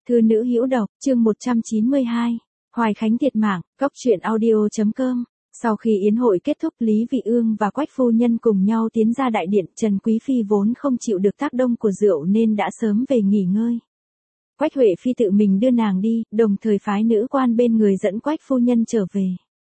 Thư nữ hữu độc, chương 192. Hoài Khánh thiệt mạng, góc truyện audio.com. Sau khi yến hội kết thúc, Lý Vị Ương và Quách phu nhân cùng nhau tiến ra đại điện. Trần Quý Phi vốn không chịu được tác động của rượu nên đã sớm về nghỉ ngơi. Quách Huệ Phi tự mình đưa nàng đi, đồng thời phái nữ quan bên người dẫn Quách phu nhân trở về.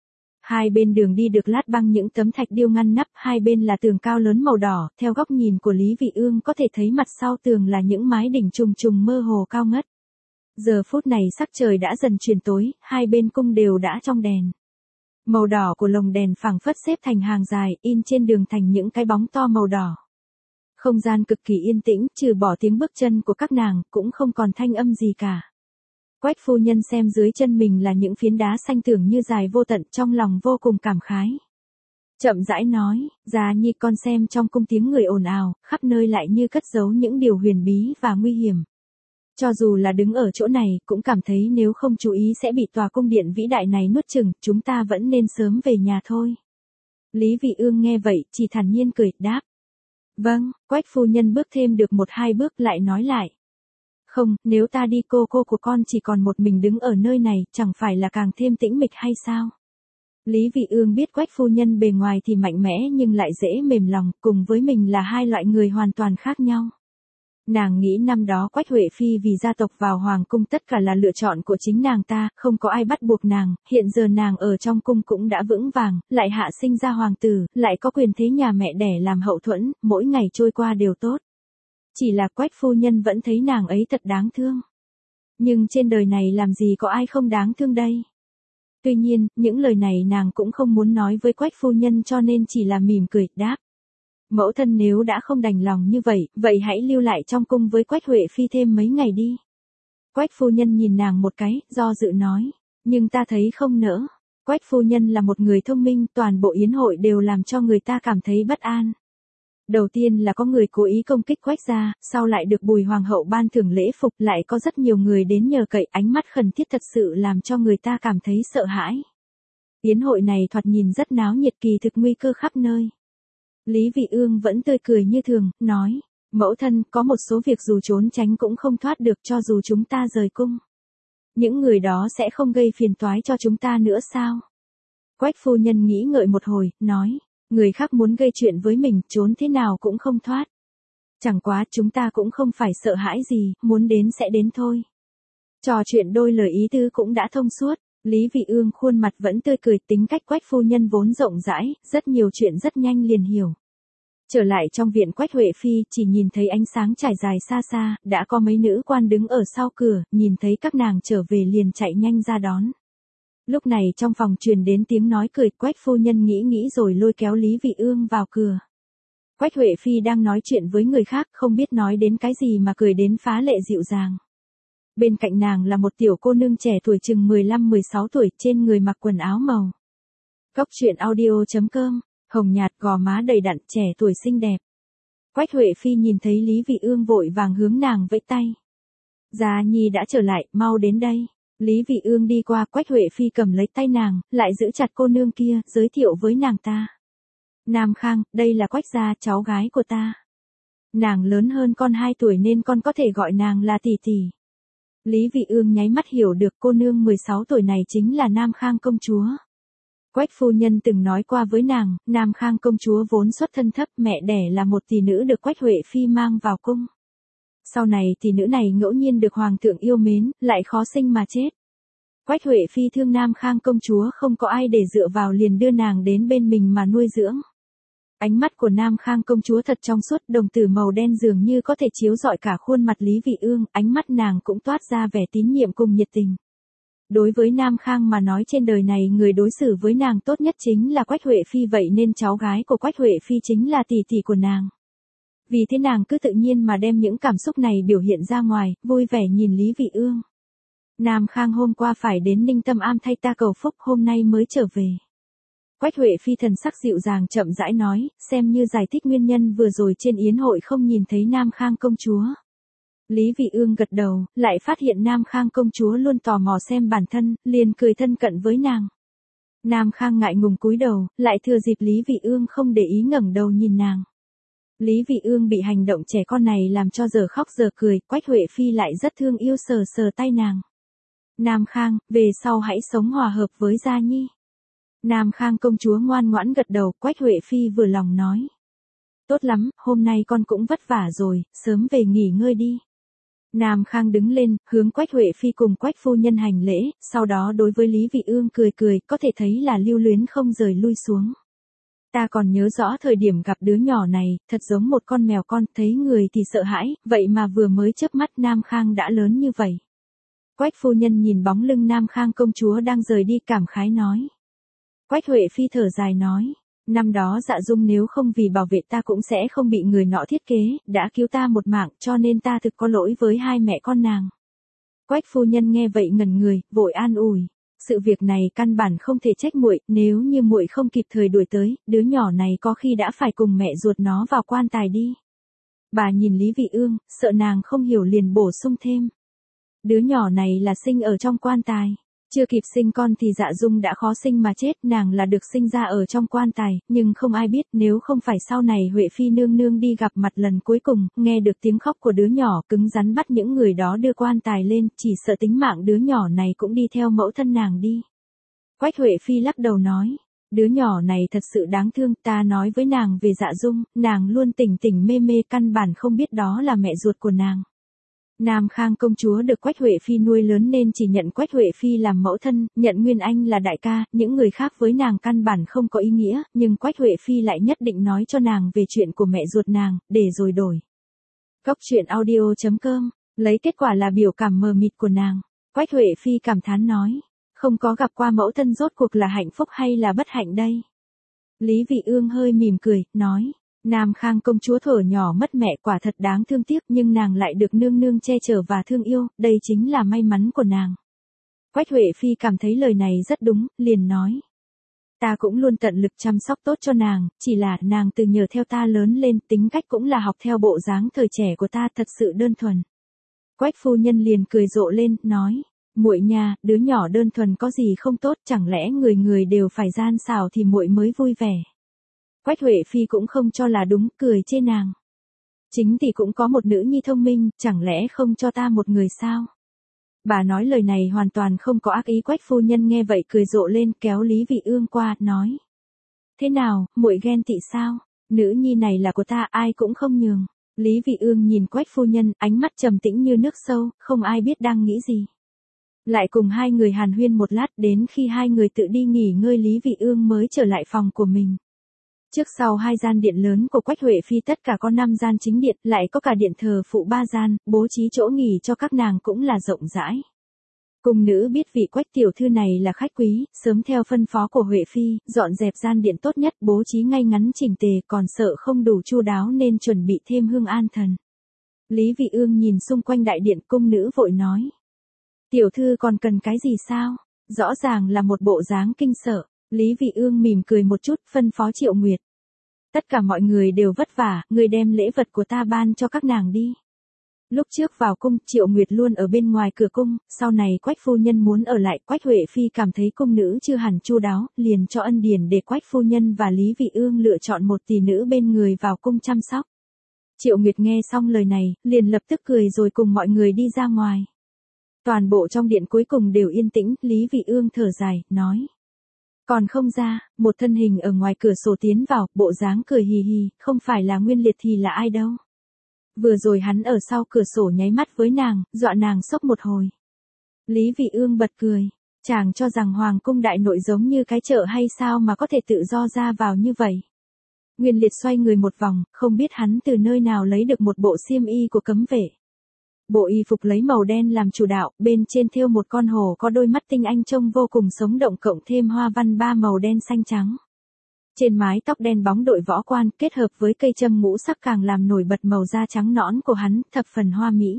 Hai bên đường đi được lát bằng những tấm thạch điêu ngăn nắp, hai bên là tường cao lớn màu đỏ, theo góc nhìn của Lý Vị Ương có thể thấy mặt sau tường là những mái đỉnh trùng trùng mơ hồ cao ngất. Giờ phút này sắc trời đã dần chuyển tối, hai bên cung đều đã trong đèn. Màu đỏ của lồng đèn phảng phất xếp thành hàng dài, in trên đường thành những cái bóng to màu đỏ. Không gian cực kỳ yên tĩnh, trừ bỏ tiếng bước chân của các nàng, cũng không còn thanh âm gì cả. Quách phu nhân xem dưới chân mình là những phiến đá xanh tưởng như dài vô tận, trong lòng vô cùng cảm khái. Chậm rãi nói, Già Nhi con xem trong cung tiếng người ồn ào, khắp nơi lại như cất giấu những điều huyền bí và nguy hiểm. Cho dù là đứng ở chỗ này, cũng cảm thấy nếu không chú ý sẽ bị tòa cung điện vĩ đại này nuốt chửng, chúng ta vẫn nên sớm về nhà thôi. Lý Vị Ương nghe vậy, chỉ thản nhiên cười, đáp. Vâng, Quách phu nhân bước thêm được 1-2 bước lại nói lại. Không, nếu ta đi cô của con chỉ còn một mình đứng ở nơi này, chẳng phải là càng thêm tĩnh mịch hay sao? Lý Vị Ương biết Quách phu nhân bề ngoài thì mạnh mẽ nhưng lại dễ mềm lòng, cùng với mình là hai loại người hoàn toàn khác nhau. Nàng nghĩ năm đó Quách Huệ Phi vì gia tộc vào hoàng cung tất cả là lựa chọn của chính nàng ta, không có ai bắt buộc nàng, hiện giờ nàng ở trong cung cũng đã vững vàng, lại hạ sinh ra hoàng tử, lại có quyền thế nhà mẹ đẻ làm hậu thuẫn, mỗi ngày trôi qua đều tốt. Chỉ là Quách phu nhân vẫn thấy nàng ấy thật đáng thương. Nhưng trên đời này làm gì có ai không đáng thương đây? Tuy nhiên, những lời này nàng cũng không muốn nói với Quách phu nhân cho nên chỉ là mỉm cười, đáp. Mẫu thân nếu đã không đành lòng như vậy, vậy hãy lưu lại trong cung với Quách Huệ Phi thêm mấy ngày đi. Quách phu nhân nhìn nàng một cái, do dự nói. Nhưng ta thấy không nỡ. Quách phu nhân là một người thông minh, toàn bộ yến hội đều làm cho người ta cảm thấy bất an. Đầu tiên là có người cố ý công kích Quách gia, sau lại được Bùi hoàng hậu ban thưởng lễ phục, lại có rất nhiều người đến nhờ cậy, ánh mắt khẩn thiết thật sự làm cho người ta cảm thấy sợ hãi. Yến hội này thoạt nhìn rất náo nhiệt, kỳ thực nguy cơ khắp nơi. Lý Vị Ương vẫn tươi cười như thường, nói, mẫu thân, có một số việc dù trốn tránh cũng không thoát được cho dù chúng ta rời cung. Những người đó sẽ không gây phiền toái cho chúng ta nữa sao? Quách phu nhân nghĩ ngợi một hồi, nói, người khác muốn gây chuyện với mình, trốn thế nào cũng không thoát. Chẳng quá, chúng ta cũng không phải sợ hãi gì, muốn đến sẽ đến thôi. Trò chuyện đôi lời ý tứ cũng đã thông suốt. Lý Vị Ương khuôn mặt vẫn tươi cười, tính cách Quách phu nhân vốn rộng rãi, rất nhiều chuyện rất nhanh liền hiểu. Trở lại trong viện Quách Huệ Phi, chỉ nhìn thấy ánh sáng trải dài xa xa, đã có mấy nữ quan đứng ở sau cửa, nhìn thấy các nàng trở về liền chạy nhanh ra đón. Lúc này trong phòng truyền đến tiếng nói cười, Quách phu nhân nghĩ rồi lôi kéo Lý Vị Ương vào cửa. Quách Huệ Phi đang nói chuyện với người khác, không biết nói đến cái gì mà cười đến phá lệ dịu dàng. Bên cạnh nàng là một tiểu cô nương trẻ tuổi chừng 15-16 tuổi, trên người mặc quần áo màu. Góc truyện audio.com, hồng nhạt, gò má đầy đặn, trẻ tuổi xinh đẹp. Quách Huệ Phi nhìn thấy Lý Vị Ương vội vàng hướng nàng vẫy tay. Già Nhi đã trở lại, mau đến đây. Lý Vị Ương đi qua, Quách Huệ Phi cầm lấy tay nàng, lại giữ chặt cô nương kia, giới thiệu với nàng ta. Nam Khang, đây là Quách gia, cháu gái của ta. Nàng lớn hơn con 2 tuổi nên con có thể gọi nàng là tỷ tỷ. Lý Vị Ương nháy mắt hiểu được cô nương 16 tuổi này chính là Nam Khang công chúa. Quách phu nhân từng nói qua với nàng, Nam Khang công chúa vốn xuất thân thấp, mẹ đẻ là một tỷ nữ được Quách Huệ Phi mang vào cung. Sau này tỷ nữ này ngẫu nhiên được hoàng thượng yêu mến, lại khó sinh mà chết. Quách Huệ Phi thương Nam Khang công chúa không có ai để dựa vào liền đưa nàng đến bên mình mà nuôi dưỡng. Ánh mắt của Nam Khang công chúa thật trong suốt, đồng tử màu đen dường như có thể chiếu rọi cả khuôn mặt Lý Vị Ương, ánh mắt nàng cũng toát ra vẻ tín nhiệm cùng nhiệt tình. Đối với Nam Khang mà nói trên đời này người đối xử với nàng tốt nhất chính là Quách Huệ Phi, vậy nên cháu gái của Quách Huệ Phi chính là tỷ tỷ của nàng. Vì thế nàng cứ tự nhiên mà đem những cảm xúc này biểu hiện ra ngoài, vui vẻ nhìn Lý Vị Ương. Nam Khang hôm qua phải đến Ninh Tâm Am thay ta cầu phúc, hôm nay mới trở về. Quách Huệ Phi thần sắc dịu dàng chậm rãi nói, xem như giải thích nguyên nhân vừa rồi trên yến hội không nhìn thấy Nam Khang công chúa. Lý Vị Ương gật đầu, lại phát hiện Nam Khang công chúa luôn tò mò xem bản thân, liền cười thân cận với nàng. Nam Khang ngại ngùng cúi đầu, lại thừa dịp Lý Vị Ương không để ý ngẩng đầu nhìn nàng. Lý Vị Ương bị hành động trẻ con này làm cho giờ khóc giờ cười, Quách Huệ Phi lại rất thương yêu sờ sờ tay nàng. Nam Khang, về sau hãy sống hòa hợp với Gia Nhi. Nam Khang công chúa ngoan ngoãn gật đầu, Quách Huệ Phi vừa lòng nói. Tốt lắm, hôm nay con cũng vất vả rồi, sớm về nghỉ ngơi đi. Nam Khang đứng lên, hướng Quách Huệ Phi cùng Quách phu nhân hành lễ, sau đó đối với Lý Vị Ương cười cười, có thể thấy là lưu luyến không rời lui xuống. Ta còn nhớ rõ thời điểm gặp đứa nhỏ này, thật giống một con mèo con, thấy người thì sợ hãi, vậy mà vừa mới chớp mắt Nam Khang đã lớn như vậy. Quách phu nhân nhìn bóng lưng Nam Khang công chúa đang rời đi cảm khái nói. Quách Huệ Phi thở dài nói, năm đó Dạ Dung nếu không vì bảo vệ ta cũng sẽ không bị người nọ thiết kế, đã cứu ta một mạng, cho nên ta thực có lỗi với hai mẹ con nàng. Quách phu nhân nghe vậy ngẩn người, vội an ủi, sự việc này căn bản không thể trách muội, nếu như muội không kịp thời đuổi tới, đứa nhỏ này có khi đã phải cùng mẹ ruột nó vào quan tài đi. Bà nhìn Lý Vị Ương, sợ nàng không hiểu liền bổ sung thêm. Đứa nhỏ này là sinh ở trong quan tài. Chưa kịp sinh con thì Dạ Dung đã khó sinh mà chết, nàng là được sinh ra ở trong quan tài, nhưng không ai biết nếu không phải sau này Huệ Phi nương nương đi gặp mặt lần cuối cùng, nghe được tiếng khóc của đứa nhỏ cứng rắn bắt những người đó đưa quan tài lên, chỉ sợ tính mạng đứa nhỏ này cũng đi theo mẫu thân nàng đi. Quách Huệ Phi lắc đầu nói, đứa nhỏ này thật sự đáng thương, ta nói với nàng về Dạ Dung, nàng luôn tỉnh tỉnh mê mê căn bản không biết đó là mẹ ruột của nàng. Nam Khang công chúa được Quách Huệ Phi nuôi lớn nên chỉ nhận Quách Huệ Phi làm mẫu thân, nhận Nguyên Anh là đại ca, những người khác với nàng căn bản không có ý nghĩa, nhưng Quách Huệ Phi lại nhất định nói cho nàng về chuyện của mẹ ruột nàng, để rồi đổi. Góc truyện audio.com, lấy kết quả là biểu cảm mờ mịt của nàng. Quách Huệ Phi cảm thán nói, không có gặp qua mẫu thân rốt cuộc là hạnh phúc hay là bất hạnh đây? Lý Vị Ương hơi mỉm cười, nói. Nam Khang công chúa thuở nhỏ mất mẹ quả thật đáng thương tiếc, nhưng nàng lại được nương nương che chở và thương yêu, đây chính là may mắn của nàng. Quách Huệ Phi cảm thấy lời này rất đúng, liền nói. Ta cũng luôn tận lực chăm sóc tốt cho nàng, chỉ là nàng từ nhờ theo ta lớn lên, tính cách cũng là học theo bộ dáng thời trẻ của ta, thật sự đơn thuần. Quách phu nhân liền cười rộ lên, nói. Muội nha, đứa nhỏ đơn thuần có gì không tốt, chẳng lẽ người người đều phải gian xảo thì muội mới vui vẻ. Quách Huệ Phi cũng không cho là đúng, cười chê nàng. Chính thì cũng có một nữ nhi thông minh, chẳng lẽ không cho ta một người sao? Bà nói lời này hoàn toàn không có ác ý. Quách phu nhân nghe vậy cười rộ lên, kéo Lý Vị Ương qua, nói. Thế nào, muội ghen tị sao? Nữ nhi này là của ta, ai cũng không nhường. Lý Vị Ương nhìn Quách phu nhân, ánh mắt trầm tĩnh như nước sâu, không ai biết đang nghĩ gì. Lại cùng hai người hàn huyên một lát, đến khi hai người tự đi nghỉ ngơi Lý Vị Ương mới trở lại phòng của mình. Trước sau hai gian điện lớn của Quách Huệ Phi tất cả có 5 gian chính điện, lại có cả điện thờ phụ 3 gian, bố trí chỗ nghỉ cho các nàng cũng là rộng rãi. Cung nữ biết vị Quách tiểu thư này là khách quý, sớm theo phân phó của Huệ Phi, dọn dẹp gian điện tốt nhất, bố trí ngay ngắn chỉnh tề, còn sợ không đủ chu đáo nên chuẩn bị thêm hương an thần. Lý Vị Ương nhìn xung quanh đại điện, cung nữ vội nói. Tiểu thư còn cần cái gì sao? Rõ ràng là một bộ dáng kinh sợ. Lý Vị Ương mỉm cười một chút, phân phó Triệu Nguyệt. Tất cả mọi người đều vất vả, người đem lễ vật của ta ban cho các nàng đi. Lúc trước vào cung, Triệu Nguyệt luôn ở bên ngoài cửa cung, sau này Quách phu nhân muốn ở lại, Quách Huệ Phi cảm thấy cung nữ chưa hẳn chu đáo, liền cho ân điển để Quách phu nhân và Lý Vị Ương lựa chọn một tỷ nữ bên người vào cung chăm sóc. Triệu Nguyệt nghe xong lời này, liền lập tức cười rồi cùng mọi người đi ra ngoài. Toàn bộ trong điện cuối cùng đều yên tĩnh, Lý Vị Ương thở dài, nói. Còn không ra, một thân hình ở ngoài cửa sổ tiến vào, bộ dáng cười hì hì, không phải là Nguyên Liệt thì là ai đâu. Vừa rồi hắn ở sau cửa sổ nháy mắt với nàng, dọa nàng sốc một hồi. Lý Vị Ương bật cười, chàng cho rằng hoàng cung đại nội giống như cái chợ hay sao mà có thể tự do ra vào như vậy. Nguyên Liệt xoay người một vòng, không biết hắn từ nơi nào lấy được một bộ xiêm y của cấm vệ. Bộ y phục lấy màu đen làm chủ đạo, bên trên thêu một con hổ có đôi mắt tinh anh trông vô cùng sống động, cộng thêm hoa văn 3 màu đen xanh trắng. Trên mái tóc đen bóng đội võ quan, kết hợp với cây châm ngũ sắc càng làm nổi bật màu da trắng nõn của hắn, thập phần hoa mỹ.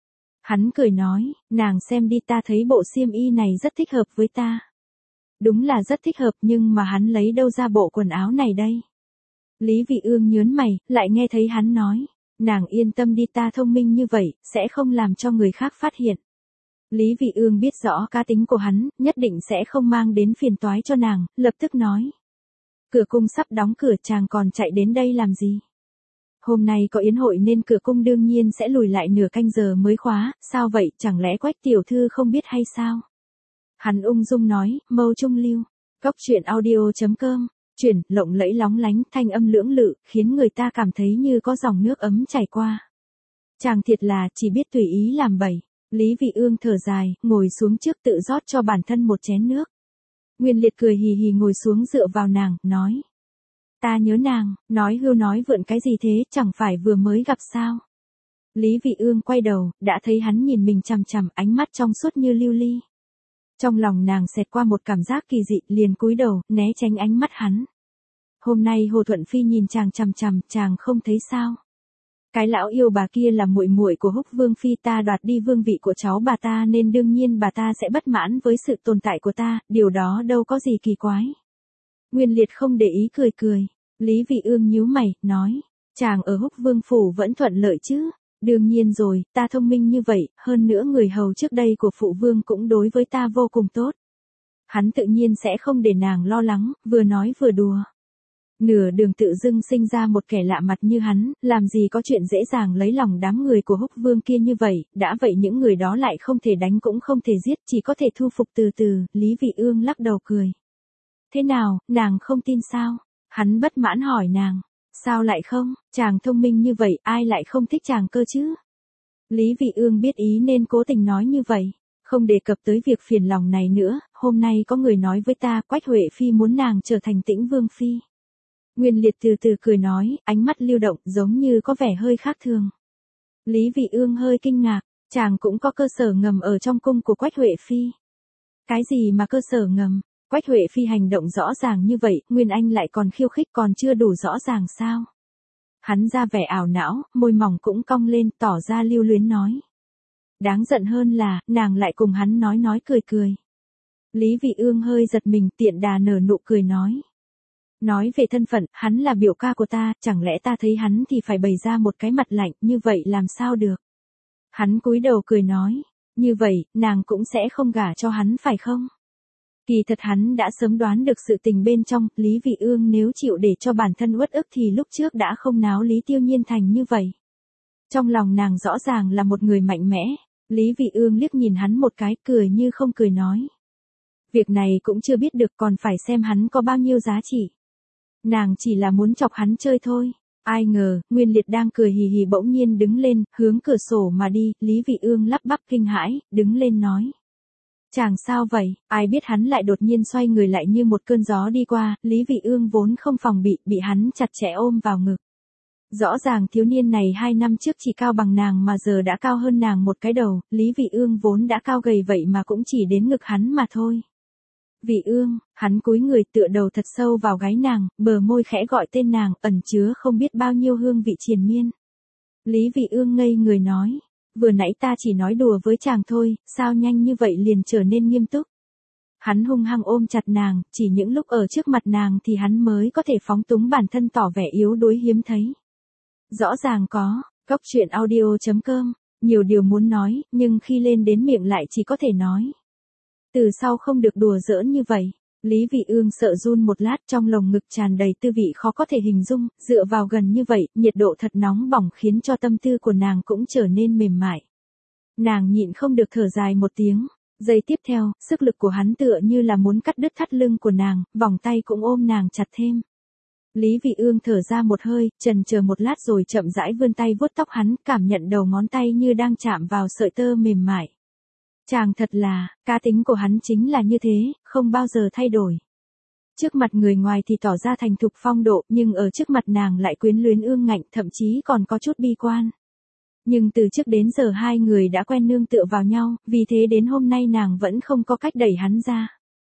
Hắn cười nói, nàng xem đi, ta thấy bộ xiêm y này rất thích hợp với ta. Đúng là rất thích hợp, nhưng mà hắn lấy đâu ra bộ quần áo này đây? Lý Vị Ương nhớn mày, lại nghe thấy hắn nói. Nàng yên tâm đi, ta thông minh như vậy, sẽ không làm cho người khác phát hiện. Lý Vị Ương biết rõ cá tính của hắn, nhất định sẽ không mang đến phiền toái cho nàng, lập tức nói. Cửa cung sắp đóng cửa, chàng còn chạy đến đây làm gì? Hôm nay có yến hội nên cửa cung đương nhiên sẽ lùi lại nửa canh giờ mới khóa, sao vậy, chẳng lẽ Quách tiểu thư không biết hay sao? Hắn ung dung nói, mâu trung lưu. Cốc truyện audio.com, chuyển, lộng lẫy lóng lánh, thanh âm lưỡng lự, khiến người ta cảm thấy như có dòng nước ấm chảy qua. Chàng thiệt là, chỉ biết tùy ý làm bậy. Lý Vị Ương thở dài, ngồi xuống trước tự rót cho bản thân một chén nước. Nguyên Liệt cười hì hì ngồi xuống dựa vào nàng, nói. Ta nhớ nàng, nói hưu nói vượn cái gì thế, chẳng phải vừa mới gặp sao. Lý Vị Ương quay đầu, đã thấy hắn nhìn mình chằm chằm, ánh mắt trong suốt như lưu ly. Trong lòng nàng xẹt qua một cảm giác kỳ dị, liền cúi đầu, né tránh ánh mắt hắn. Hôm nay Hồ Thuận Phi nhìn chàng chằm chằm, chàng không thấy sao? Cái lão yêu bà kia là muội muội của Húc Vương Phi, ta đoạt đi vương vị của cháu bà ta nên đương nhiên bà ta sẽ bất mãn với sự tồn tại của ta, điều đó đâu có gì kỳ quái. Nguyên Liệt không để ý cười cười. Lý Vị Ương nhíu mày, nói, chàng ở Húc Vương Phủ vẫn thuận lợi chứ? Đương nhiên rồi, ta thông minh như vậy, hơn nữa người hầu trước đây của phụ vương cũng đối với ta vô cùng tốt. Hắn tự nhiên sẽ không để nàng lo lắng, vừa nói vừa đùa. Nửa đường tự dưng sinh ra một kẻ lạ mặt như hắn, làm gì có chuyện dễ dàng lấy lòng đám người của Húc Vương kia như vậy, đã vậy những người đó lại không thể đánh cũng không thể giết, chỉ có thể thu phục từ từ, Lý Vị Ương lắc đầu cười. Thế nào, nàng không tin sao? Hắn bất mãn hỏi nàng. Sao lại không, chàng thông minh như vậy, ai lại không thích chàng cơ chứ? Lý Vị Ương biết ý nên cố tình nói như vậy. Không đề cập tới việc phiền lòng này nữa, hôm nay có người nói với ta, Quách Huệ Phi muốn nàng trở thành Tĩnh Vương Phi. Nguyên Liệt từ từ cười nói, ánh mắt lưu động, giống như có vẻ hơi khác thường. Lý Vị Ương hơi kinh ngạc, chàng cũng có cơ sở ngầm ở trong cung của Quách Huệ Phi. Cái gì mà cơ sở ngầm? Quách Huệ Phi hành động rõ ràng như vậy, Nguyên Anh lại còn khiêu khích còn chưa đủ rõ ràng sao? Hắn ra vẻ ảo não, môi mỏng cũng cong lên, tỏ ra lưu luyến nói. Đáng giận hơn là, nàng lại cùng hắn nói cười cười. Lý Vị Ương hơi giật mình, tiện đà nở nụ cười nói. Nói về thân phận, hắn là biểu ca của ta, chẳng lẽ ta thấy hắn thì phải bày ra một cái mặt lạnh, như vậy làm sao được? Hắn cúi đầu cười nói, như vậy, nàng cũng sẽ không gả cho hắn phải không? Kỳ thật hắn đã sớm đoán được sự tình bên trong, Lý Vị Ương nếu chịu để cho bản thân uất ức thì lúc trước đã không náo Lý Tiêu Nhiên thành như vậy. Trong lòng nàng rõ ràng là một người mạnh mẽ, Lý Vị Ương liếc nhìn hắn một cái, cười như không cười nói. Việc này cũng chưa biết được, còn phải xem hắn có bao nhiêu giá trị. Nàng chỉ là muốn chọc hắn chơi thôi. Ai ngờ, Nguyên Liệt đang cười hì hì bỗng nhiên đứng lên, hướng cửa sổ mà đi, Lý Vị Ương lắp bắp kinh hãi, đứng lên nói. Chàng sao vậy, ai biết hắn lại đột nhiên xoay người lại như một cơn gió đi qua, Lý Vị Ương vốn không phòng bị hắn chặt chẽ ôm vào ngực. Rõ ràng thiếu niên này 2 năm trước chỉ cao bằng nàng mà giờ đã cao hơn nàng một cái đầu, Lý Vị Ương vốn đã cao gầy vậy mà cũng chỉ đến ngực hắn mà thôi. Vị Ương, hắn cúi người tựa đầu thật sâu vào gáy nàng, bờ môi khẽ gọi tên nàng, ẩn chứa không biết bao nhiêu hương vị triền miên. Lý Vị Ương ngây người nói, vừa nãy ta chỉ nói đùa với chàng thôi, sao nhanh như vậy liền trở nên nghiêm túc. Hắn hung hăng ôm chặt nàng, chỉ những lúc ở trước mặt nàng thì hắn mới có thể phóng túng bản thân tỏ vẻ yếu đuối hiếm thấy. Rõ ràng có, Cốc truyện audio.com, nhiều điều muốn nói, nhưng khi lên đến miệng lại chỉ có thể nói. Từ sau không được đùa giỡn như vậy. Lý Vị Ương sợ run một lát, trong lồng ngực tràn đầy tư vị khó có thể hình dung, dựa vào gần như vậy, nhiệt độ thật nóng bỏng khiến cho tâm tư của nàng cũng trở nên mềm mại. Nàng nhịn không được thở dài một tiếng. Giây tiếp theo, sức lực của hắn tựa như là muốn cắt đứt thắt lưng của nàng, vòng tay cũng ôm nàng chặt thêm. Lý Vị Ương thở ra một hơi, chần chờ một lát rồi chậm rãi vươn tay vuốt tóc hắn, cảm nhận đầu ngón tay như đang chạm vào sợi tơ mềm mại. Chàng thật là, cá tính của hắn chính là như thế, không bao giờ thay đổi. Trước mặt người ngoài thì tỏ ra thành thục phong độ, nhưng ở trước mặt nàng lại quyến luyến ương ngạnh, thậm chí còn có chút bi quan. Nhưng từ trước đến giờ hai người đã quen nương tựa vào nhau, vì thế đến hôm nay nàng vẫn không có cách đẩy hắn ra.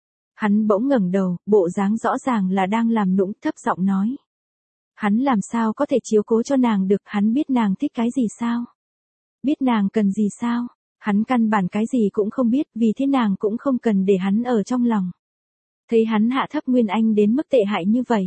Hắn bỗng ngẩng đầu, bộ dáng rõ ràng là đang làm nũng, thấp giọng nói. Hắn làm sao có thể chiếu cố cho nàng được, hắn biết nàng thích cái gì sao? Biết nàng cần gì sao? Hắn căn bản cái gì cũng không biết, vì thế nàng cũng không cần để hắn ở trong lòng. Thấy hắn hạ thấp Nguyên Anh đến mức tệ hại như vậy.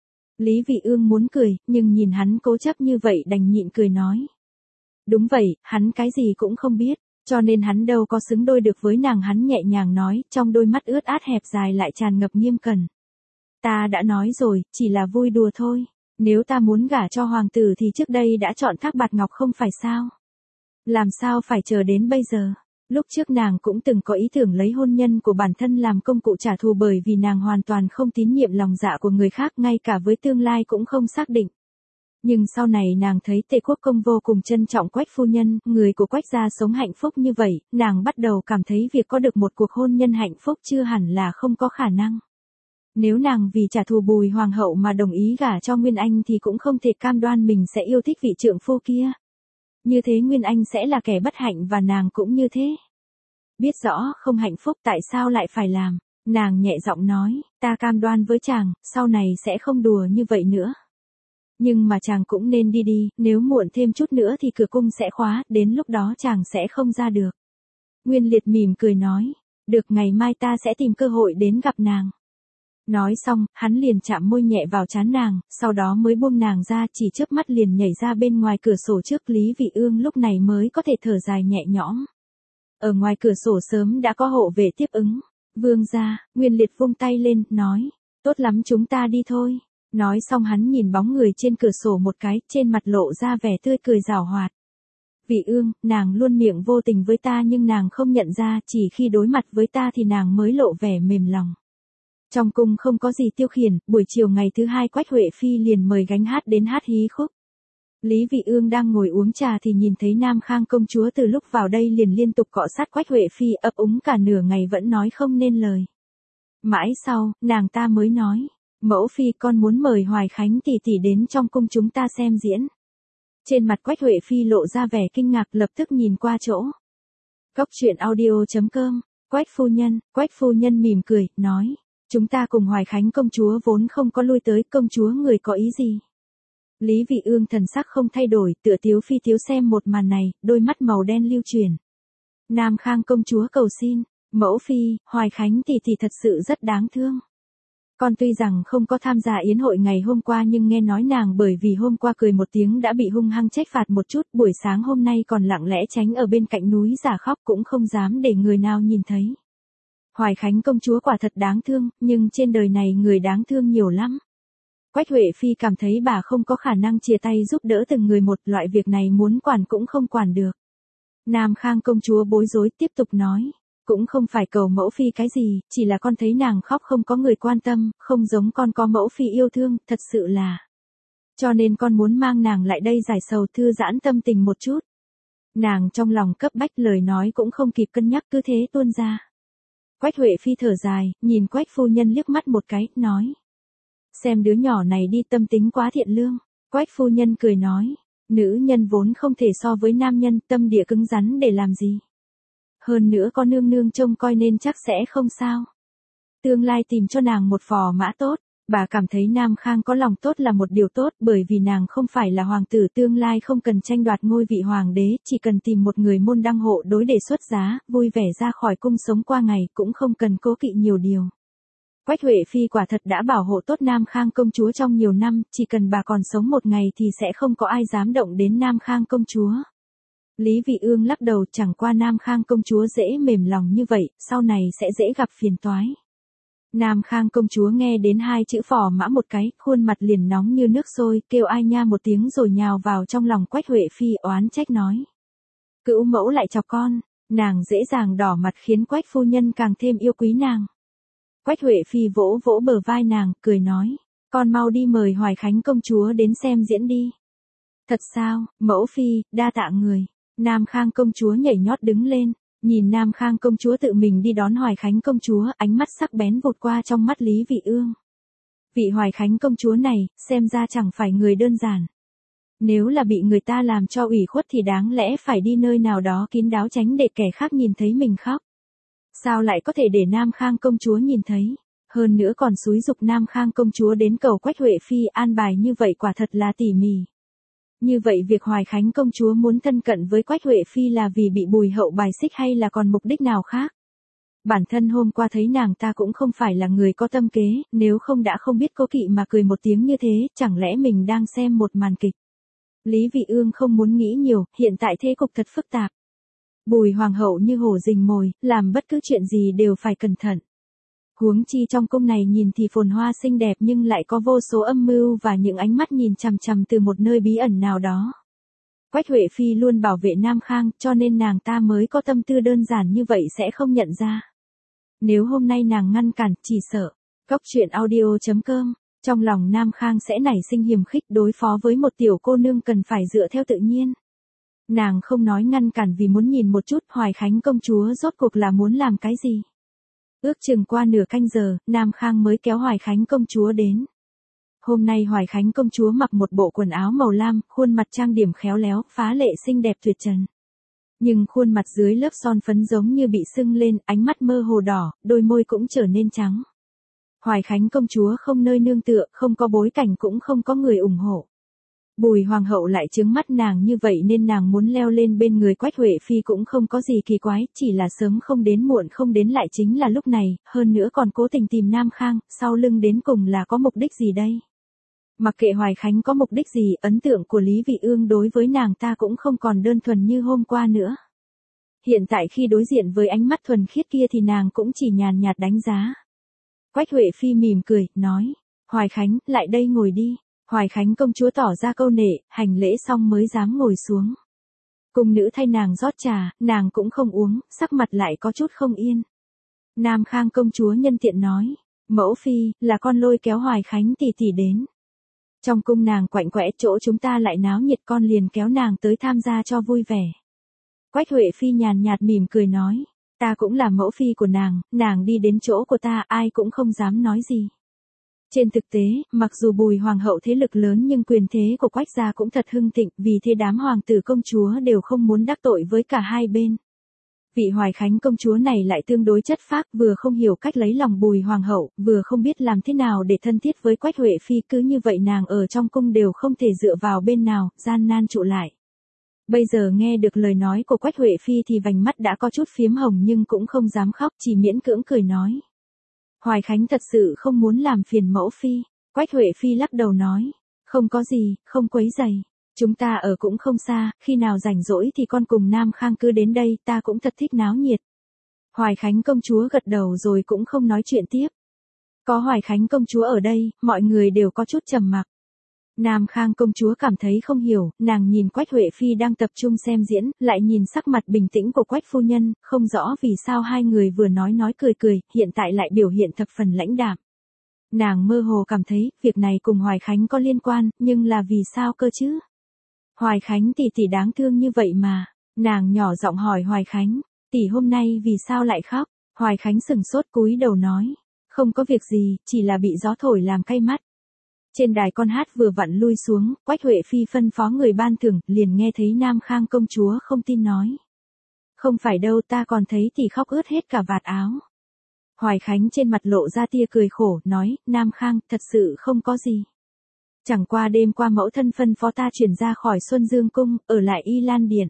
Lý Vị Ương muốn cười, nhưng nhìn hắn cố chấp như vậy đành nhịn cười nói. Đúng vậy, hắn cái gì cũng không biết, cho nên hắn đâu có xứng đôi được với nàng, hắn nhẹ nhàng nói, trong đôi mắt ướt át hẹp dài lại tràn ngập nghiêm cẩn. Ta đã nói rồi, chỉ là vui đùa thôi. Nếu ta muốn gả cho hoàng tử thì trước đây đã chọn Thác Bạt Ngọc không phải sao? Làm sao phải chờ đến bây giờ? Lúc trước nàng cũng từng có ý tưởng lấy hôn nhân của bản thân làm công cụ trả thù bởi vì nàng hoàn toàn không tín nhiệm lòng dạ của người khác, ngay cả với tương lai cũng không xác định. Nhưng sau này nàng thấy Tề Quốc Công vô cùng trân trọng Quách phu nhân, người của Quách gia sống hạnh phúc như vậy, nàng bắt đầu cảm thấy việc có được một cuộc hôn nhân hạnh phúc chưa hẳn là không có khả năng. Nếu nàng vì trả thù Bùi hoàng hậu mà đồng ý gả cho Nguyên Anh thì cũng không thể cam đoan mình sẽ yêu thích vị trượng phu kia. Như thế Nguyên Anh sẽ là kẻ bất hạnh và nàng cũng như thế. Biết rõ không hạnh phúc tại sao lại phải làm, nàng nhẹ giọng nói, ta cam đoan với chàng, sau này sẽ không đùa như vậy nữa. Nhưng mà chàng cũng nên đi đi, nếu muộn thêm chút nữa thì cửa cung sẽ khóa, đến lúc đó chàng sẽ không ra được. Nguyên Liệt mỉm cười nói, được, ngày mai ta sẽ tìm cơ hội đến gặp nàng. Nói xong, hắn liền chạm môi nhẹ vào trán nàng, sau đó mới buông nàng ra, chỉ chớp mắt liền nhảy ra bên ngoài cửa sổ trước. Lý Vị Ương lúc này mới có thể thở dài nhẹ nhõm. Ở ngoài cửa sổ sớm đã có hộ vệ tiếp ứng. Vương gia, Nguyên Liệt vung tay lên, nói, tốt lắm chúng ta đi thôi. Nói xong hắn nhìn bóng người trên cửa sổ một cái, trên mặt lộ ra vẻ tươi cười giảo hoạt. Vị Ương, nàng luôn miệng vô tình với ta nhưng nàng không nhận ra, chỉ khi đối mặt với ta thì nàng mới lộ vẻ mềm lòng. Trong cung không có gì tiêu khiển, buổi chiều ngày thứ hai Quách Huệ Phi liền mời gánh hát đến hát hí khúc. Lý Vị Ương đang ngồi uống trà thì nhìn thấy Nam Khang công chúa từ lúc vào đây liền liên tục cọ sát Quách Huệ Phi, ấp úng cả nửa ngày vẫn nói không nên lời. Mãi sau, nàng ta mới nói, mẫu phi con muốn mời Hoài Khánh tỷ tỷ đến trong cung chúng ta xem diễn. Trên mặt Quách Huệ Phi lộ ra vẻ kinh ngạc, lập tức nhìn qua chỗ. Cốc truyện audio.com, Quách phu nhân mỉm cười, nói, chúng ta cùng Hoài Khánh công chúa vốn không có lui tới, công chúa người có ý gì? Lý Vị Ương thần sắc không thay đổi, tựa tiếu phi tiếu xem một màn này, đôi mắt màu đen lưu chuyển. Nam Khang công chúa cầu xin, mẫu phi, Hoài Khánh tỷ tỷ thật sự rất đáng thương. Con tuy rằng không có tham gia yến hội ngày hôm qua nhưng nghe nói nàng bởi vì hôm qua cười một tiếng đã bị hung hăng trách phạt một chút, buổi sáng hôm nay còn lặng lẽ tránh ở bên cạnh núi giả khóc cũng không dám để người nào nhìn thấy. Hoài Khánh công chúa quả thật đáng thương, nhưng trên đời này người đáng thương nhiều lắm. Quách Huệ Phi cảm thấy bà không có khả năng chia tay giúp đỡ từng người một, loại việc này muốn quản cũng không quản được. Nam Khang công chúa bối rối tiếp tục nói, cũng không phải cầu mẫu phi cái gì, chỉ là con thấy nàng khóc không có người quan tâm, không giống con có mẫu phi yêu thương, thật sự là. Cho nên con muốn mang nàng lại đây giải sầu thư giãn tâm tình một chút. Nàng trong lòng cấp bách, lời nói cũng không kịp cân nhắc cứ thế tuôn ra. Quách Huệ Phi thở dài, nhìn Quách phu nhân liếc mắt một cái, nói. Xem đứa nhỏ này đi, tâm tính quá thiện lương. Quách phu nhân cười nói, nữ nhân vốn không thể so với nam nhân, tâm địa cứng rắn để làm gì. Hơn nữa có nương nương trông coi nên chắc sẽ không sao. Tương lai tìm cho nàng một phò mã tốt. Bà cảm thấy Nam Khang có lòng tốt là một điều tốt, bởi vì nàng không phải là hoàng tử, tương lai không cần tranh đoạt ngôi vị hoàng đế, chỉ cần tìm một người môn đăng hộ đối để xuất giá, vui vẻ ra khỏi cung sống qua ngày, cũng không cần cố kỵ nhiều điều. Quách Huệ Phi quả thật đã bảo hộ tốt Nam Khang công chúa trong nhiều năm, chỉ cần bà còn sống một ngày thì sẽ không có ai dám động đến Nam Khang công chúa. Lý Vị Ương lắc đầu, chẳng qua Nam Khang công chúa dễ mềm lòng như vậy, sau này sẽ dễ gặp phiền toái. Nam Khang công chúa nghe đến hai chữ phò mã một cái, khuôn mặt liền nóng như nước sôi, kêu ai nha một tiếng rồi nhào vào trong lòng Quách Huệ Phi, oán trách nói. Cữu mẫu lại chọc con, nàng dễ dàng đỏ mặt khiến Quách phu nhân càng thêm yêu quý nàng. Quách Huệ Phi vỗ vỗ bờ vai nàng, cười nói, con mau đi mời Hoài Khánh công chúa đến xem diễn đi. Thật sao, mẫu phi, đa tạ người. Nam Khang công chúa nhảy nhót đứng lên, nhìn Nam Khang công chúa tự mình đi đón Hoài Khánh công chúa, ánh mắt sắc bén vụt qua trong mắt Lý Vị Ương. Vị Hoài Khánh công chúa này, xem ra chẳng phải người đơn giản. Nếu là bị người ta làm cho ủy khuất thì đáng lẽ phải đi nơi nào đó kín đáo tránh để kẻ khác nhìn thấy mình khóc. Sao lại có thể để Nam Khang công chúa nhìn thấy, hơn nữa còn xúi giục Nam Khang công chúa đến cầu Quách Huệ Phi, an bài như vậy quả thật là tỉ mỉ. Như vậy việc Hoài Khánh công chúa muốn thân cận với Quách Huệ Phi là vì bị Bùi hậu bài xích hay là còn mục đích nào khác? Bản thân hôm qua thấy nàng ta cũng không phải là người có tâm kế, nếu không đã không biết cố kỵ mà cười một tiếng như thế, chẳng lẽ mình đang xem một màn kịch. Lý Vị Ương không muốn nghĩ nhiều, hiện tại thế cục thật phức tạp. Bùi hoàng hậu như hổ rình mồi, làm bất cứ chuyện gì đều phải cẩn thận. Huống chi trong cung này nhìn thì phồn hoa xinh đẹp nhưng lại có vô số âm mưu và những ánh mắt nhìn chằm chằm từ một nơi bí ẩn nào đó. Quách Huệ Phi luôn bảo vệ Nam Khang cho nên nàng ta mới có tâm tư đơn giản như vậy sẽ không nhận ra. Nếu hôm nay nàng ngăn cản, chỉ sợ. Cốc truyện audio.com, trong lòng Nam Khang sẽ nảy sinh hiềm khích đối phó với một tiểu cô nương cần phải dựa theo tự nhiên. Nàng không nói ngăn cản vì muốn nhìn một chút Hoài Khánh công chúa rốt cuộc là muốn làm cái gì. Ước chừng qua nửa canh giờ, Nam Khang mới kéo Hoài Khánh công chúa đến. Hôm nay Hoài Khánh công chúa mặc một bộ quần áo màu lam, khuôn mặt trang điểm khéo léo, phá lệ xinh đẹp tuyệt trần. Nhưng khuôn mặt dưới lớp son phấn giống như bị sưng lên, ánh mắt mơ hồ đỏ, đôi môi cũng trở nên trắng. Hoài Khánh công chúa không nơi nương tựa, không có bối cảnh cũng không có người ủng hộ. Bùi hoàng hậu lại trướng mắt nàng như vậy nên nàng muốn leo lên bên người Quách Huệ Phi cũng không có gì kỳ quái, chỉ là sớm không đến muộn không đến lại chính là lúc này, hơn nữa còn cố tình tìm Nam Khang, sau lưng đến cùng là có mục đích gì đây? Mặc kệ Hoài Khánh có mục đích gì, ấn tượng của Lý Vị Ương đối với nàng ta cũng không còn đơn thuần như hôm qua nữa. Hiện tại khi đối diện với ánh mắt thuần khiết kia thì nàng cũng chỉ nhàn nhạt đánh giá. Quách Huệ Phi mỉm cười, nói, Hoài Khánh, lại đây ngồi đi. Hoài Khánh công chúa tỏ ra câu nệ, hành lễ xong mới dám ngồi xuống. Cung nữ thay nàng rót trà, nàng cũng không uống, sắc mặt lại có chút không yên. Nam Khang công chúa nhân tiện nói, mẫu phi, là con lôi kéo Hoài Khánh tỷ tỷ đến. Trong cung nàng quạnh quẽ chỗ chúng ta lại náo nhiệt con liền kéo nàng tới tham gia cho vui vẻ. Quách Huệ Phi nhàn nhạt mỉm cười nói, ta cũng là mẫu phi của nàng đi đến chỗ của ta ai cũng không dám nói gì. Trên thực tế, mặc dù Bùi hoàng hậu thế lực lớn nhưng quyền thế của Quách gia cũng thật hưng thịnh, vì thế đám hoàng tử công chúa đều không muốn đắc tội với cả hai bên. Vị Hoài Khánh công chúa này lại tương đối chất phác, vừa không hiểu cách lấy lòng Bùi hoàng hậu, vừa không biết làm thế nào để thân thiết với Quách Huệ Phi, cứ như vậy nàng ở trong cung đều không thể dựa vào bên nào, gian nan trụ lại. Bây giờ nghe được lời nói của Quách Huệ Phi thì vành mắt đã có chút phiếm hồng nhưng cũng không dám khóc, chỉ miễn cưỡng cười nói. Hoài Khánh thật sự không muốn làm phiền mẫu phi. Quách Huệ Phi lắc đầu nói, không có gì, không quấy rầy. Chúng ta ở cũng không xa, khi nào rảnh rỗi thì con cùng Nam Khang cứ đến đây, ta cũng thật thích náo nhiệt. Hoài Khánh công chúa gật đầu rồi cũng không nói chuyện tiếp. Có Hoài Khánh công chúa ở đây, mọi người đều có chút trầm mặc. Nam Khang công chúa cảm thấy không hiểu, nàng nhìn Quách Huệ Phi đang tập trung xem diễn, lại nhìn sắc mặt bình tĩnh của Quách phu nhân, không rõ vì sao hai người vừa nói cười, hiện tại lại biểu hiện thập phần lãnh đạm. Nàng mơ hồ cảm thấy, việc này cùng Hoài Khánh có liên quan, nhưng là vì sao cơ chứ? Hoài Khánh tỷ tỷ đáng thương như vậy mà. Nàng nhỏ giọng hỏi Hoài Khánh, tỷ hôm nay vì sao lại khóc? Hoài Khánh sừng sốt cúi đầu nói, không có việc gì, chỉ là bị gió thổi làm cay mắt. Trên đài con hát vừa vặn lui xuống, Quách Huệ Phi phân phó người ban thưởng, liền nghe thấy Nam Khang công chúa không tin nói. Không phải đâu, ta còn thấy tỷ khóc ướt hết cả vạt áo. Hoài Khánh trên mặt lộ ra tia cười khổ, nói, Nam Khang, thật sự không có gì. Chẳng qua đêm qua mẫu thân phân phó ta chuyển ra khỏi Xuân Dương Cung, ở lại Y Lan Điện.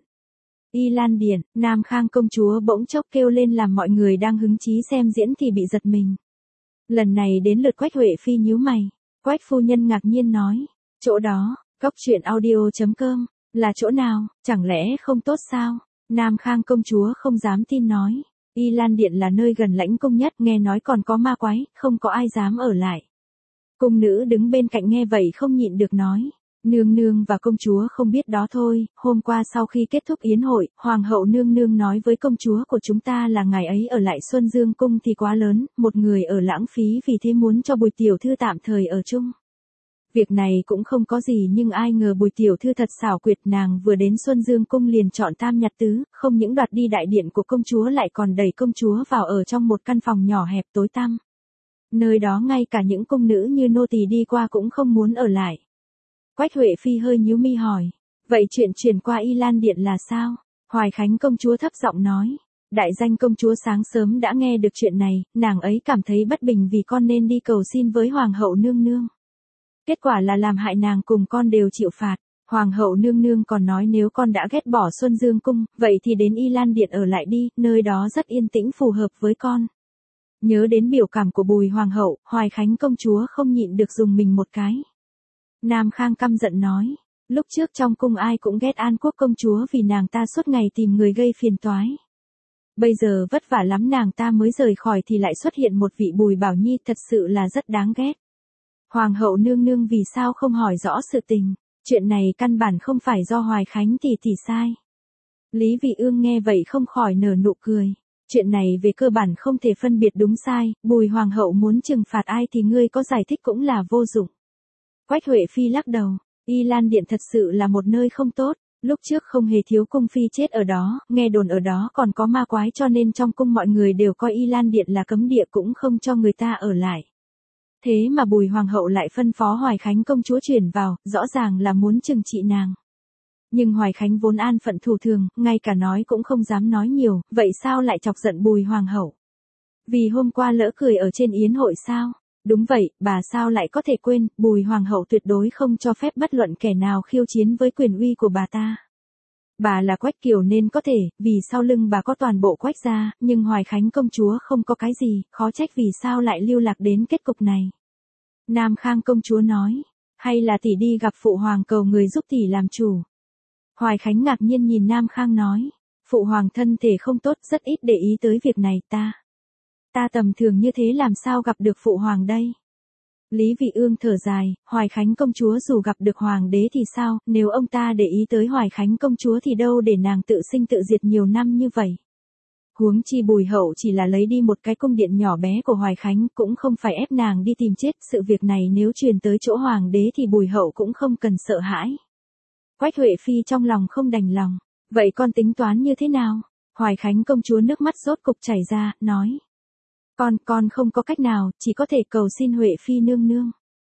Y Lan Điện, Nam Khang công chúa bỗng chốc kêu lên làm mọi người đang hứng chí xem diễn thì bị giật mình. Lần này đến lượt Quách Huệ Phi nhíu mày. Quách phu nhân ngạc nhiên nói, chỗ đó, cốc truyện audio.com, là chỗ nào, chẳng lẽ không tốt sao? Nam Khang công chúa không dám tin nói, Y Lan Điện là nơi gần lãnh cung nhất, nghe nói còn có ma quái, không có ai dám ở lại. Cung nữ đứng bên cạnh nghe vậy không nhịn được nói, nương nương và công chúa không biết đó thôi, hôm qua sau khi kết thúc yến hội, hoàng hậu nương nương nói với công chúa của chúng ta là ngày ấy ở lại Xuân Dương Cung thì quá lớn, một người ở lãng phí vì thế muốn cho Bùi tiểu thư tạm thời ở chung. Việc này cũng không có gì nhưng ai ngờ Bùi tiểu thư thật xảo quyệt, nàng vừa đến Xuân Dương Cung liền chọn tam nhật tứ, không những đoạt đi đại điện của công chúa lại còn đẩy công chúa vào ở trong một căn phòng nhỏ hẹp tối tăm. Nơi đó ngay cả những cung nữ như nô tỳ đi qua cũng không muốn ở lại. Quách Huệ Phi hơi nhíu mi hỏi, vậy chuyện chuyển qua Y Lan Điện là sao? Hoài Khánh công chúa thấp giọng nói, đại danh công chúa sáng sớm đã nghe được chuyện này, nàng ấy cảm thấy bất bình vì con nên đi cầu xin với hoàng hậu nương nương. Kết quả là làm hại nàng cùng con đều chịu phạt. Hoàng hậu nương nương còn nói nếu con đã ghét bỏ Xuân Dương Cung, vậy thì đến Y Lan Điện ở lại đi, nơi đó rất yên tĩnh phù hợp với con. Nhớ đến biểu cảm của Bùi hoàng hậu, Hoài Khánh công chúa không nhịn được dùng mình một cái. Nam Khang căm giận nói, lúc trước trong cung ai cũng ghét An Quốc công chúa vì nàng ta suốt ngày tìm người gây phiền toái. Bây giờ vất vả lắm nàng ta mới rời khỏi thì lại xuất hiện một vị Bùi Bảo Nhi, thật sự là rất đáng ghét. Hoàng hậu nương nương vì sao không hỏi rõ sự tình, chuyện này căn bản không phải do Hoài Khánh tỷ sai. Lý Vị Ương nghe vậy không khỏi nở nụ cười. Chuyện này về cơ bản không thể phân biệt đúng sai, Bùi hoàng hậu muốn trừng phạt ai thì ngươi có giải thích cũng là vô dụng. Quách Huệ Phi lắc đầu, Y Lan Điện thật sự là một nơi không tốt, lúc trước không hề thiếu cung phi chết ở đó, nghe đồn ở đó còn có ma quái cho nên trong cung mọi người đều coi Y Lan Điện là cấm địa cũng không cho người ta ở lại. Thế mà Bùi hoàng hậu lại phân phó Hoài Khánh công chúa chuyển vào, rõ ràng là muốn trừng trị nàng. Nhưng Hoài Khánh vốn an phận thủ thường, ngay cả nói cũng không dám nói nhiều, vậy sao lại chọc giận Bùi hoàng hậu? Vì hôm qua lỡ cười ở trên yến hội sao? Đúng vậy, bà sao lại có thể quên, Bùi hoàng hậu tuyệt đối không cho phép bất luận kẻ nào khiêu chiến với quyền uy của bà ta. Bà là Quách Kiều nên có thể, vì sau lưng bà có toàn bộ Quách gia, nhưng Hoài Khánh công chúa không có cái gì, khó trách vì sao lại lưu lạc đến kết cục này. Nam Khang công chúa nói, hay là tỷ đi gặp phụ hoàng cầu người giúp tỷ làm chủ. Hoài Khánh ngạc nhiên nhìn Nam Khang nói, phụ hoàng thân thể không tốt rất ít để ý tới việc này ta tầm thường như thế làm sao gặp được phụ hoàng đây. Lý Vị Ương thở dài, Hoài Khánh công chúa dù gặp được hoàng đế thì sao, nếu ông ta để ý tới Hoài Khánh công chúa thì đâu để nàng tự sinh tự diệt nhiều năm như vậy. Huống chi Bùi hậu chỉ là lấy đi một cái cung điện nhỏ bé của Hoài Khánh, cũng không phải ép nàng đi tìm chết, sự việc này nếu truyền tới chỗ hoàng đế thì Bùi hậu cũng không cần sợ hãi. Quách Huệ Phi trong lòng không đành lòng, vậy con tính toán như thế nào? Hoài Khánh công chúa nước mắt rốt cục chảy ra, nói. Con không có cách nào, chỉ có thể cầu xin Huệ Phi nương nương.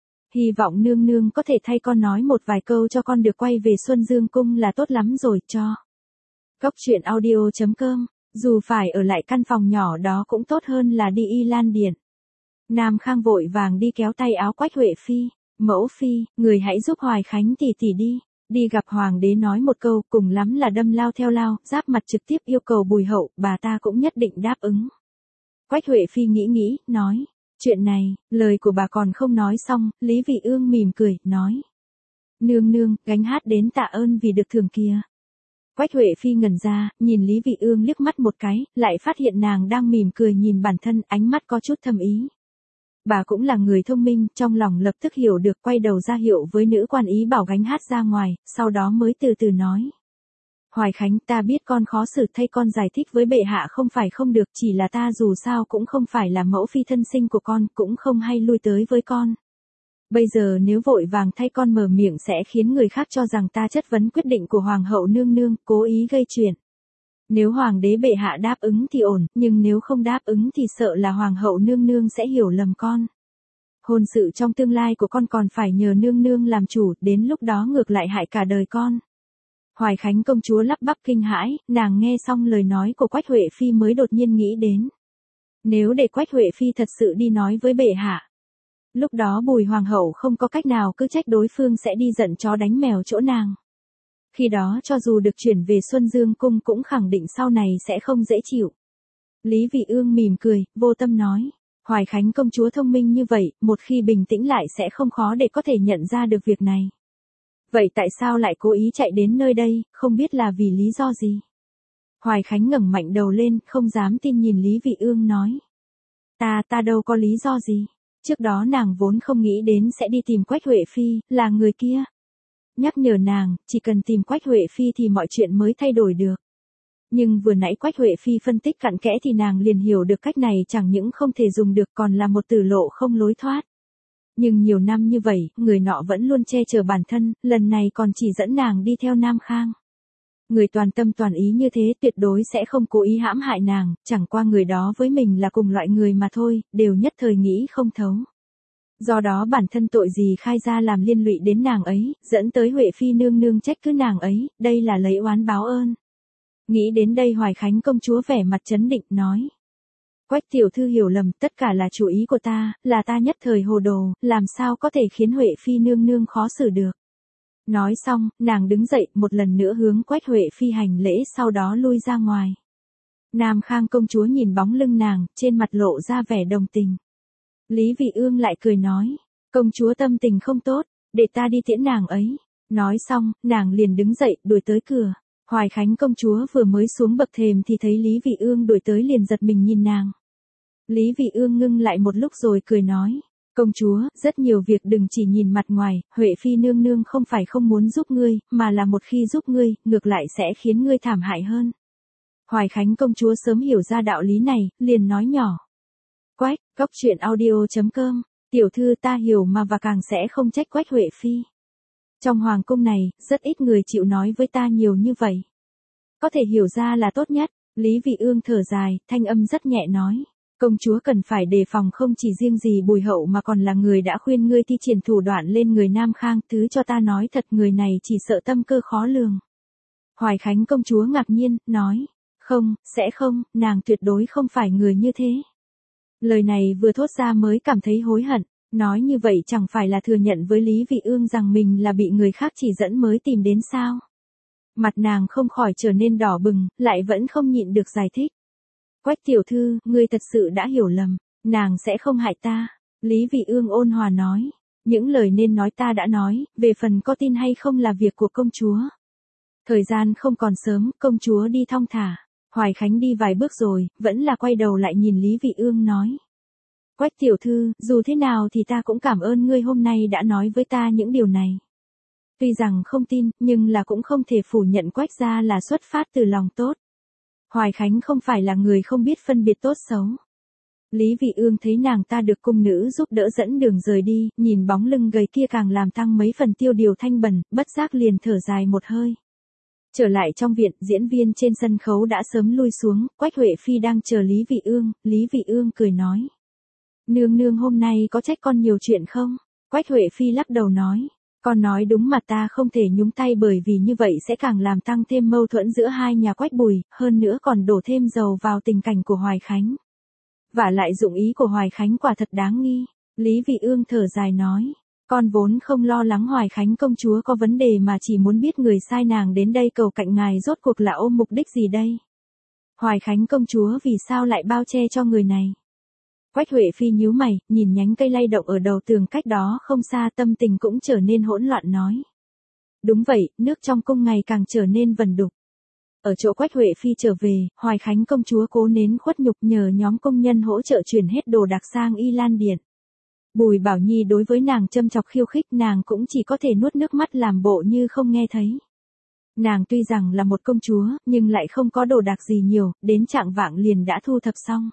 Hy vọng nương nương có thể thay con nói một vài câu cho con được quay về Xuân Dương Cung là tốt lắm rồi cho. Góc truyện audio.com, dù phải ở lại căn phòng nhỏ đó cũng tốt hơn là đi Y Lan Điện. Nam Khang vội vàng đi kéo tay áo Quách Huệ Phi, mẫu phi, người hãy giúp Hoài Khánh tỷ đi. Đi gặp hoàng đế nói một câu, cùng lắm là đâm lao theo lao, giáp mặt trực tiếp yêu cầu Bùi hậu, bà ta cũng nhất định đáp ứng. Quách Huệ Phi nghĩ, nói, chuyện này, lời của bà còn không nói xong, Lý Vị Ương mỉm cười, nói. Nương, gánh hát đến tạ ơn vì được thưởng kia. Quách Huệ Phi ngẩn ra, nhìn Lý Vị Ương liếc mắt một cái, lại phát hiện nàng đang mỉm cười nhìn bản thân, ánh mắt có chút thâm ý. Bà cũng là người thông minh, trong lòng lập tức hiểu được, quay đầu ra hiệu với nữ quan ý bảo gánh hát ra ngoài, sau đó mới từ từ nói. Hoài Khánh, ta biết con khó xử, thay con giải thích với bệ hạ không phải không được, chỉ là ta dù sao cũng không phải là mẫu phi thân sinh của con, cũng không hay lui tới với con. Bây giờ nếu vội vàng thay con mở miệng sẽ khiến người khác cho rằng ta chất vấn quyết định của hoàng hậu nương nương, cố ý gây chuyện. Nếu hoàng đế bệ hạ đáp ứng thì ổn, nhưng nếu không đáp ứng thì sợ là hoàng hậu nương nương sẽ hiểu lầm con. Hôn sự trong tương lai của con còn phải nhờ nương nương làm chủ, đến lúc đó ngược lại hại cả đời con. Hoài Khánh công chúa lắp bắp kinh hãi, nàng nghe xong lời nói của Quách Huệ Phi mới đột nhiên nghĩ đến. Nếu để Quách Huệ Phi thật sự đi nói với bệ hạ. Lúc đó Bùi hoàng hậu không có cách nào cứ trách đối phương sẽ đi giận chó đánh mèo chỗ nàng. Khi đó cho dù được chuyển về Xuân Dương Cung cũng khẳng định sau này sẽ không dễ chịu. Lý Vị Ương mỉm cười, vô tâm nói. Hoài Khánh công chúa thông minh như vậy, một khi bình tĩnh lại sẽ không khó để có thể nhận ra được việc này. Vậy tại sao lại cố ý chạy đến nơi đây, không biết là vì lý do gì? Hoài Khánh ngẩng mạnh đầu lên, không dám tin nhìn Lý Vị Ương nói. Ta đâu có lý do gì. Trước đó nàng vốn không nghĩ đến sẽ đi tìm Quách Huệ Phi, là người kia. Nhắc nhở nàng, chỉ cần tìm Quách Huệ Phi thì mọi chuyện mới thay đổi được. Nhưng vừa nãy Quách Huệ Phi phân tích cặn kẽ thì nàng liền hiểu được cách này chẳng những không thể dùng được còn là một tử lộ không lối thoát. Nhưng nhiều năm như vậy, người nọ vẫn luôn che chở bản thân, lần này còn chỉ dẫn nàng đi theo Nam Khang. Người toàn tâm toàn ý như thế tuyệt đối sẽ không cố ý hãm hại nàng, chẳng qua người đó với mình là cùng loại người mà thôi, đều nhất thời nghĩ không thấu. Do đó bản thân tội gì khai ra làm liên lụy đến nàng ấy, dẫn tới Huệ Phi nương nương trách cứ nàng ấy, đây là lấy oán báo ơn. Nghĩ đến đây Hoài Khánh công chúa vẻ mặt trấn định nói. Quách tiểu thư hiểu lầm, tất cả là chủ ý của ta, là ta nhất thời hồ đồ, làm sao có thể khiến Huệ Phi nương nương khó xử được. Nói xong, nàng đứng dậy, một lần nữa hướng Quách Huệ Phi hành lễ sau đó lui ra ngoài. Nam Khang công chúa nhìn bóng lưng nàng, trên mặt lộ ra vẻ đồng tình. Lý Vị Ương lại cười nói, công chúa tâm tình không tốt, để ta đi tiễn nàng ấy. Nói xong, nàng liền đứng dậy, đuổi tới cửa. Hoài Khánh công chúa vừa mới xuống bậc thềm thì thấy Lý Vị Ương đuổi tới liền giật mình nhìn nàng. Lý Vị Ương ngưng lại một lúc rồi cười nói, công chúa, rất nhiều việc đừng chỉ nhìn mặt ngoài, Huệ Phi nương nương không phải không muốn giúp ngươi, mà là một khi giúp ngươi, ngược lại sẽ khiến ngươi thảm hại hơn. Hoài Khánh công chúa sớm hiểu ra đạo lý này, liền nói nhỏ. Quách, cóc truyện audio.com, tiểu thư ta hiểu mà và càng sẽ không trách Quách Huệ Phi. Trong hoàng cung này, rất ít người chịu nói với ta nhiều như vậy. Có thể hiểu ra là tốt nhất, Lý Vị Ương thở dài, thanh âm rất nhẹ nói. Công chúa cần phải đề phòng không chỉ riêng gì Bùi Hậu mà còn là người đã khuyên ngươi thi triển thủ đoạn lên người Nam Khang, thứ cho ta nói thật người này chỉ sợ tâm cơ khó lường. Hoài Khánh công chúa ngạc nhiên, nói, không, sẽ không, nàng tuyệt đối không phải người như thế. Lời này vừa thốt ra mới cảm thấy hối hận, nói như vậy chẳng phải là thừa nhận với Lý Vị Ương rằng mình là bị người khác chỉ dẫn mới tìm đến sao. Mặt nàng không khỏi trở nên đỏ bừng, lại vẫn không nhịn được giải thích. Quách tiểu thư, ngươi thật sự đã hiểu lầm, nàng sẽ không hại ta. Lý Vị Ương ôn hòa nói, những lời nên nói ta đã nói, về phần có tin hay không là việc của công chúa. Thời gian không còn sớm, công chúa đi thong thả. Hoài Khánh đi vài bước rồi, vẫn là quay đầu lại nhìn Lý Vị Ương nói. Quách tiểu thư, dù thế nào thì ta cũng cảm ơn ngươi hôm nay đã nói với ta những điều này. Tuy rằng không tin, nhưng là cũng không thể phủ nhận Quách gia là xuất phát từ lòng tốt. Hoài Khánh không phải là người không biết phân biệt tốt xấu. Lý Vị Ương thấy nàng ta được cung nữ giúp đỡ dẫn đường rời đi, nhìn bóng lưng gầy kia càng làm tăng mấy phần tiêu điều thanh bẩn, bất giác liền thở dài một hơi. Trở lại trong viện, diễn viên trên sân khấu đã sớm lui xuống, Quách Huệ Phi đang chờ Lý Vị Ương cười nói. Nương nương hôm nay có trách con nhiều chuyện không? Quách Huệ Phi lắc đầu nói. Con nói đúng mà ta không thể nhúng tay bởi vì như vậy sẽ càng làm tăng thêm mâu thuẫn giữa hai nhà Quách Bùi, hơn nữa còn đổ thêm dầu vào tình cảnh của Hoài Khánh. Vả lại dụng ý của Hoài Khánh quả thật đáng nghi. Lý Vị Ương thở dài nói. Con vốn không lo lắng Hoài Khánh công chúa có vấn đề mà chỉ muốn biết người sai nàng đến đây cầu cạnh ngài rốt cuộc là ôm mục đích gì đây? Hoài Khánh công chúa vì sao lại bao che cho người này? Quách Huệ Phi nhíu mày, nhìn nhánh cây lay động ở đầu tường cách đó không xa, tâm tình cũng trở nên hỗn loạn nói. Đúng vậy, nước trong cung ngày càng trở nên vần đục. Ở chỗ Quách Huệ Phi trở về, Hoài Khánh công chúa cố nén khuất nhục nhờ nhóm công nhân hỗ trợ chuyển hết đồ đạc sang Y Lan Điện. Bùi Bảo Nhi đối với nàng châm chọc khiêu khích, nàng cũng chỉ có thể nuốt nước mắt làm bộ như không nghe thấy. Nàng tuy rằng là một công chúa, nhưng lại không có đồ đạc gì nhiều, đến trạng vạng liền đã thu thập xong.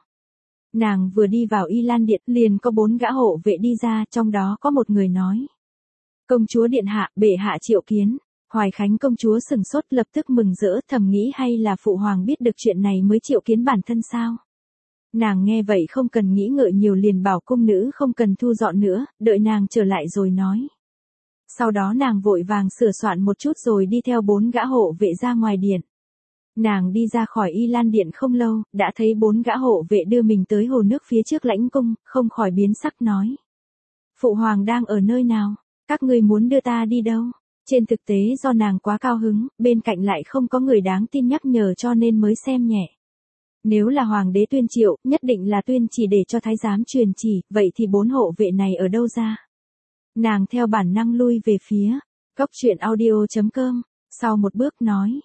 Nàng vừa đi vào Y Lan Điện, liền có 4 gã hộ vệ đi ra, trong đó có một người nói. Công chúa điện hạ, bệ hạ triệu kiến. Hoài Khánh công chúa sừng sốt lập tức mừng rỡ, thầm nghĩ hay là phụ hoàng biết được chuyện này mới triệu kiến bản thân sao. Nàng nghe vậy không cần nghĩ ngợi nhiều liền bảo cung nữ không cần thu dọn nữa, đợi nàng trở lại rồi nói. Sau đó nàng vội vàng sửa soạn một chút rồi đi theo 4 gã hộ vệ ra ngoài điện. Nàng đi ra khỏi Y Lan Điện không lâu, đã thấy 4 gã hộ vệ đưa mình tới hồ nước phía trước lãnh cung, không khỏi biến sắc nói. Phụ hoàng đang ở nơi nào? Các ngươi muốn đưa ta đi đâu? Trên thực tế do nàng quá cao hứng, bên cạnh lại không có người đáng tin nhắc nhở cho nên mới xem nhẹ. Nếu là hoàng đế tuyên triệu, nhất định là tuyên chỉ để cho thái giám truyền chỉ, vậy thì 4 hộ vệ này ở đâu ra? Nàng theo bản năng lui về phía, cóc truyện audio.com, sau một bước nói.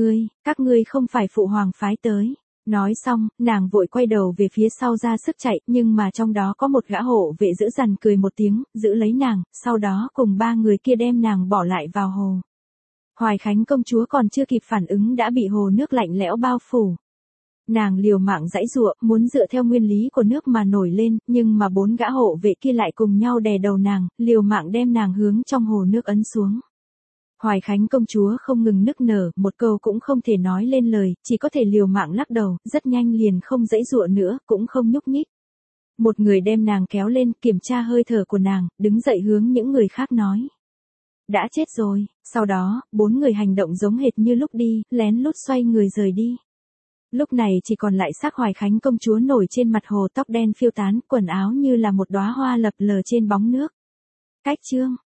Các ngươi không phải phụ hoàng phái tới. Nói xong, nàng vội quay đầu về phía sau ra sức chạy, nhưng mà trong đó có một gã hộ vệ dữ dằn cười một tiếng, giữ lấy nàng, sau đó cùng 3 người kia đem nàng bỏ lại vào hồ. Hoài Khánh công chúa còn chưa kịp phản ứng đã bị hồ nước lạnh lẽo bao phủ. Nàng liều mạng giãy giụa, muốn dựa theo nguyên lý của nước mà nổi lên, nhưng mà 4 gã hộ vệ kia lại cùng nhau đè đầu nàng, liều mạng đem nàng hướng trong hồ nước ấn xuống. Hoài Khánh công chúa không ngừng nức nở, một câu cũng không thể nói lên lời, chỉ có thể liều mạng lắc đầu, rất nhanh liền không giãy giụa nữa, cũng không nhúc nhích. Một người đem nàng kéo lên, kiểm tra hơi thở của nàng, đứng dậy hướng những người khác nói. Đã chết rồi, sau đó, 4 người hành động giống hệt như lúc đi, lén lút xoay người rời đi. Lúc này chỉ còn lại xác Hoài Khánh công chúa nổi trên mặt hồ, tóc đen phiêu tán, quần áo như là một đóa hoa lập lờ trên bóng nước. Cách chương